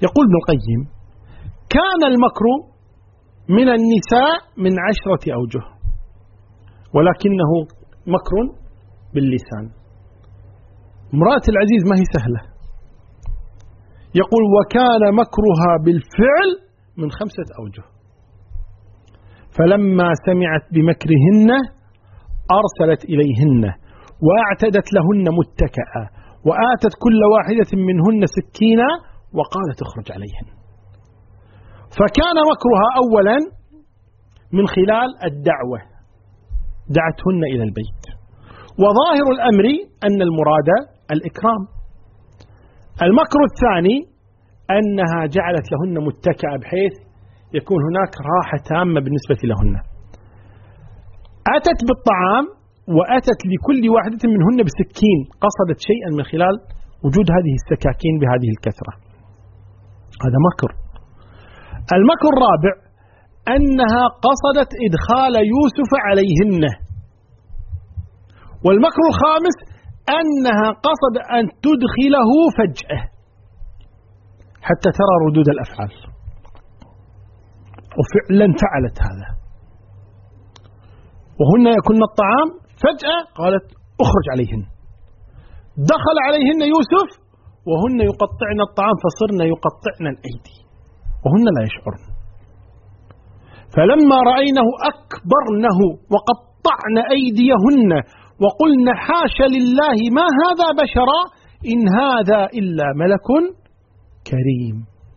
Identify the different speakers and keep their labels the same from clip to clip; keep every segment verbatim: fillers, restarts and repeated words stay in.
Speaker 1: يقول ابن القيم: كان المكر من النساء من عشرة أوجه، ولكنه مكر باللسان. امرأة العزيز ما هي سهلة. يقول: وكان مكرها بالفعل من خمسة أوجه. فلما سمعت بمكرهن أرسلت إليهن وأعتدت لهن متكئا، وآتت كل واحدة منهن سكينا وقالت: اخرج عليهن. فكان مكرها أولا من خلال الدعوة، دعتهن إلى البيت، وظاهر الأمر أن المراد الإكرام. المكر الثاني أنها جعلت لهن متكئا بحيث يكون هناك راحة تامة بالنسبة لهن. أتت بالطعام وأتت لكل واحدة منهن بسكين، قصدت شيئا من خلال وجود هذه السكاكين بهذه الكثرة. هذا مكر. المكر الرابع أنها قصدت إدخال يوسف عليهن. والمكر الخامس أنها قصد أن تدخله فجأة حتى ترى ردود الأفعال، وفعلا فعلت هذا. وهن يأكلن الطعام، فجأة قالت: اخرج عليهن. دخل عليهن يوسف وهن يقطعن الطعام، فصرن يقطعن الأيدي وهن لا يشعرن. فلما رأينه أكبرنه وقطعن أيديهن وقلن: حاش لله ما هذا بشرا إن هذا إلا ملك كريم.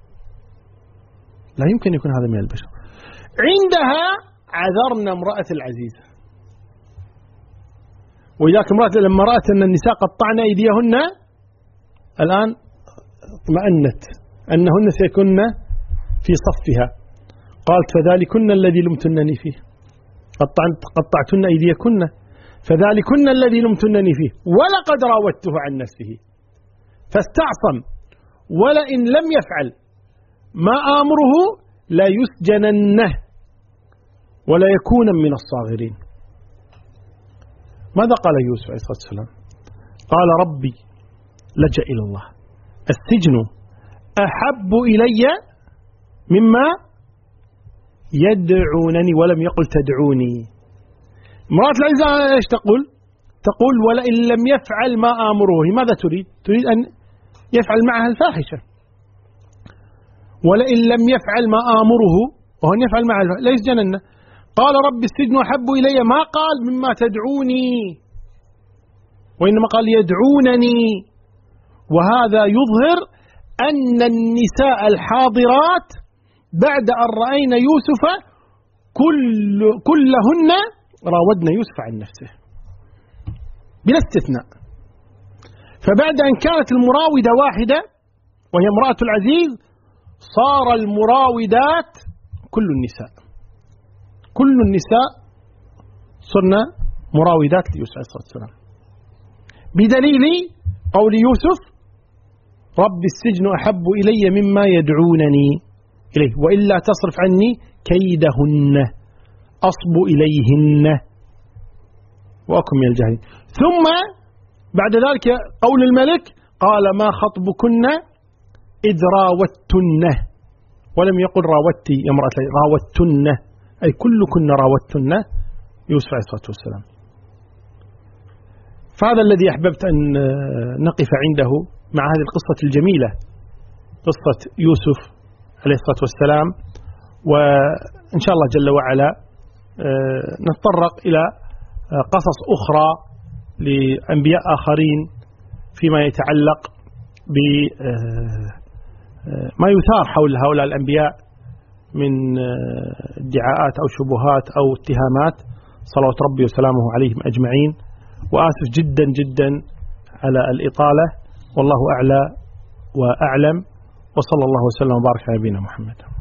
Speaker 1: لا يمكن يكون هذا من البشر. عندها عذرنا امرأة العزيز. وإذاك امرأة لما رأت أن النساء قطعن أيديهن الآن اطمأنت أنهن سيكون في صفها، قالت: فذلكن الذي لمتنني فيه، قطعتن أيديكن، فذلكن الذي لمتنني فيه، ولقد راودته عن نفسه فاستعصم، ولئن لم يفعل ما آمره لا يسجننه ولا يكون من الصاغرين. ماذا قال يوسف عليه الصلاة والسلام؟ قال: ربي لجأ إلى الله، السجن أحب إلي مما يدعونني، ولم يقل تدعوني. امرأة العزيز ايش تقول؟ تقول: ولئن لم يفعل ما آمره. ماذا تريد؟ تريد أن يفعل معها الفاحشة. ولئن لم يفعل ما آمره، وهن يفعل معها الفاحشة لا يسجننه. قال: رب السجن أحب إلي، ما قال مما تدعوني، وإنما قال يدعونني. وهذا يظهر أن النساء الحاضرات بعد أن رأينا يوسف كل كلهن راودنا يوسف عن نفسه بلا استثناء. فبعد أن كانت المراودة واحدة وهي امرأة العزيز، صار المراودات كل النساء، كل النساء صرنا مراودات ليوسف عليه الصلاة والسلام، بدليل قول يوسف: رب السجن أحب إلي مما يدعونني إليه، وإلا تصرف عني كيدهن أصب إليهن وأكن من الجاهلين. ثم بعد ذلك قول الملك: قال: ما خطبكن إذ راوتنه، ولم يقل راوتي يا امرأة، راوتنه، أي كلكن راوتنه يوسف عليه الصلاة والسلام. فهذا الذي أحببت أن نقف عنده مع هذه القصة الجميلة، قصة يوسف عليه الصلاة والسلام. وإن شاء الله جل وعلا نتطرق إلى قصص أخرى لأنبياء آخرين فيما يتعلق بما يثار حول هؤلاء الأنبياء من ادعاءات أو شبهات أو اتهامات، صلوات ربي وسلامه عليهم أجمعين. وآسف جدا جدا على الإطالة، والله أعلى وأعلم، وصلى الله وسلم وبارك على نبينا محمد.